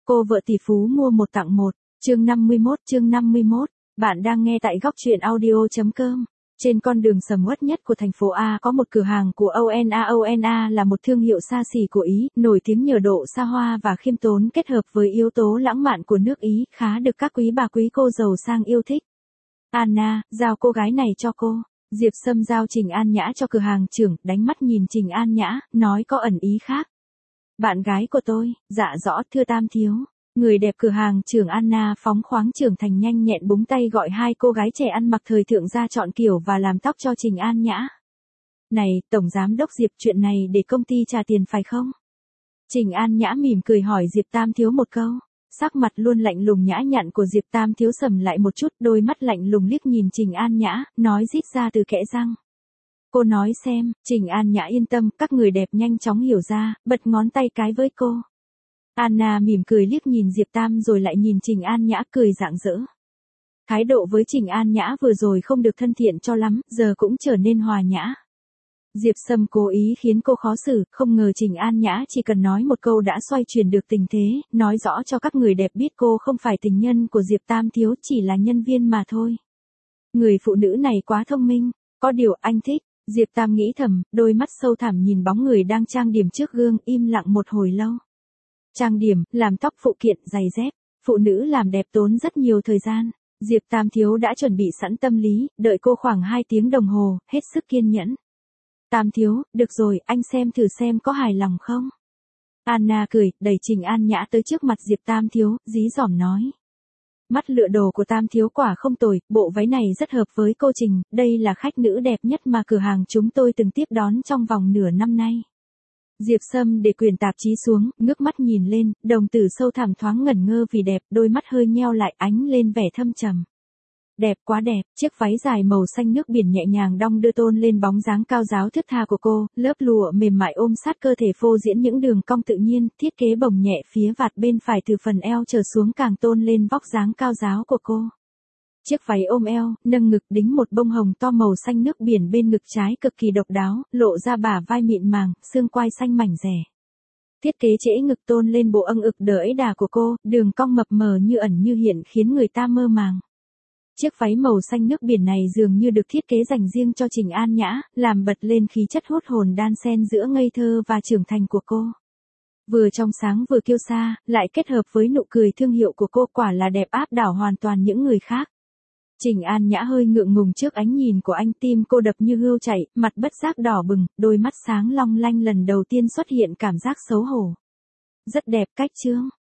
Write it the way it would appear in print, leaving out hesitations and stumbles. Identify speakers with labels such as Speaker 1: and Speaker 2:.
Speaker 1: Cô vợ tỷ phú mua một tặng một, chương 51, bạn đang nghe tại góc truyện audio.com. Trên con đường sầm uất nhất của thành phố A có một cửa hàng của ONA. ONA là một thương hiệu xa xỉ của Ý, nổi tiếng nhờ độ xa hoa và khiêm tốn kết hợp với yếu tố lãng mạn của nước Ý, khá được các quý bà quý cô giàu sang yêu thích. Anna, giao cô gái này cho cô. Diệp Sâm giao Trình An Nhã cho cửa hàng trưởng, đánh mắt nhìn Trình An Nhã, nói có ẩn ý khác. Bạn gái của tôi, dạ rõ thưa Tam thiếu. Người đẹp cửa hàng trưởng Anna phóng khoáng trưởng thành nhanh nhẹn búng tay gọi hai cô gái trẻ ăn mặc thời thượng ra chọn kiểu và làm tóc cho Trình An Nhã. Này, Tổng Giám đốc Diệp, chuyện này để công ty trả tiền phải không? Trình An Nhã mỉm cười hỏi Diệp Tam thiếu một câu. Sắc mặt luôn lạnh lùng nhã nhặn của Diệp Tam thiếu sầm lại một chút, đôi mắt lạnh lùng liếc nhìn Trình An Nhã, nói rít ra từ kẽ răng. Cô nói xem. Trình An Nhã yên tâm, các người đẹp nhanh chóng hiểu ra, bật ngón tay cái với cô. Anna mỉm cười liếc nhìn Diệp Tam rồi lại nhìn Trình An Nhã cười rạng rỡ. Thái độ với Trình An Nhã vừa rồi không được thân thiện cho lắm, giờ cũng trở nên hòa nhã. Diệp Sâm cố ý khiến cô khó xử, không ngờ Trình An Nhã chỉ cần nói một câu đã xoay chuyển được tình thế, nói rõ cho các người đẹp biết cô không phải tình nhân của Diệp Tam thiếu, chỉ là nhân viên mà thôi. Người phụ nữ này quá thông minh, có điều anh thích. Diệp Tam nghĩ thầm, đôi mắt sâu thẳm nhìn bóng người đang trang điểm trước gương, im lặng một hồi lâu. Trang điểm, làm tóc, phụ kiện, giày dép, phụ nữ làm đẹp tốn rất nhiều thời gian. Diệp Tam thiếu đã chuẩn bị sẵn tâm lý, đợi cô khoảng 2 tiếng đồng hồ, hết sức kiên nhẫn. Tam thiếu, được rồi, anh xem thử xem có hài lòng không? Anna cười, đẩy Trình An Nhã tới trước mặt Diệp Tam thiếu, dí dỏm nói. Mắt lựa đồ của Tam thiếu quả không tồi, bộ váy này rất hợp với cô Trình, đây là khách nữ đẹp nhất mà cửa hàng chúng tôi từng tiếp đón trong vòng nửa năm nay. Diệp Sâm để quyển tạp chí xuống, ngước mắt nhìn lên, đồng tử sâu thẳm thoáng ngẩn ngơ vì đẹp, đôi mắt hơi nheo lại ánh lên vẻ thâm trầm. Đẹp quá đẹp, chiếc váy dài màu xanh nước biển nhẹ nhàng đong đưa tôn lên bóng dáng cao ráo thướt tha của cô, lớp lụa mềm mại ôm sát cơ thể phô diễn những đường cong tự nhiên, thiết kế bồng nhẹ phía vạt bên phải từ phần eo trở xuống càng tôn lên vóc dáng cao ráo của cô. Chiếc váy ôm eo, nâng ngực đính một bông hồng to màu xanh nước biển bên ngực trái cực kỳ độc đáo, lộ ra bả vai mịn màng, xương quai xanh mảnh dẻ. Thiết kế trễ ngực tôn lên bộ âng ực đỡ đà của cô, đường cong mập mờ như ẩn như hiện khiến người ta mơ màng. Chiếc váy màu xanh nước biển này dường như được thiết kế dành riêng cho Trình An Nhã, làm bật lên khí chất hút hồn đan xen giữa ngây thơ và trưởng thành của cô. Vừa trong sáng vừa kiêu sa, lại kết hợp với nụ cười thương hiệu của cô, quả là đẹp áp đảo hoàn toàn những người khác. Trình An Nhã hơi ngượng ngùng trước ánh nhìn của anh, tim cô đập như hươu chạy, mặt bất giác đỏ bừng, đôi mắt sáng long lanh lần đầu tiên xuất hiện cảm giác xấu hổ. Rất đẹp cách chứ?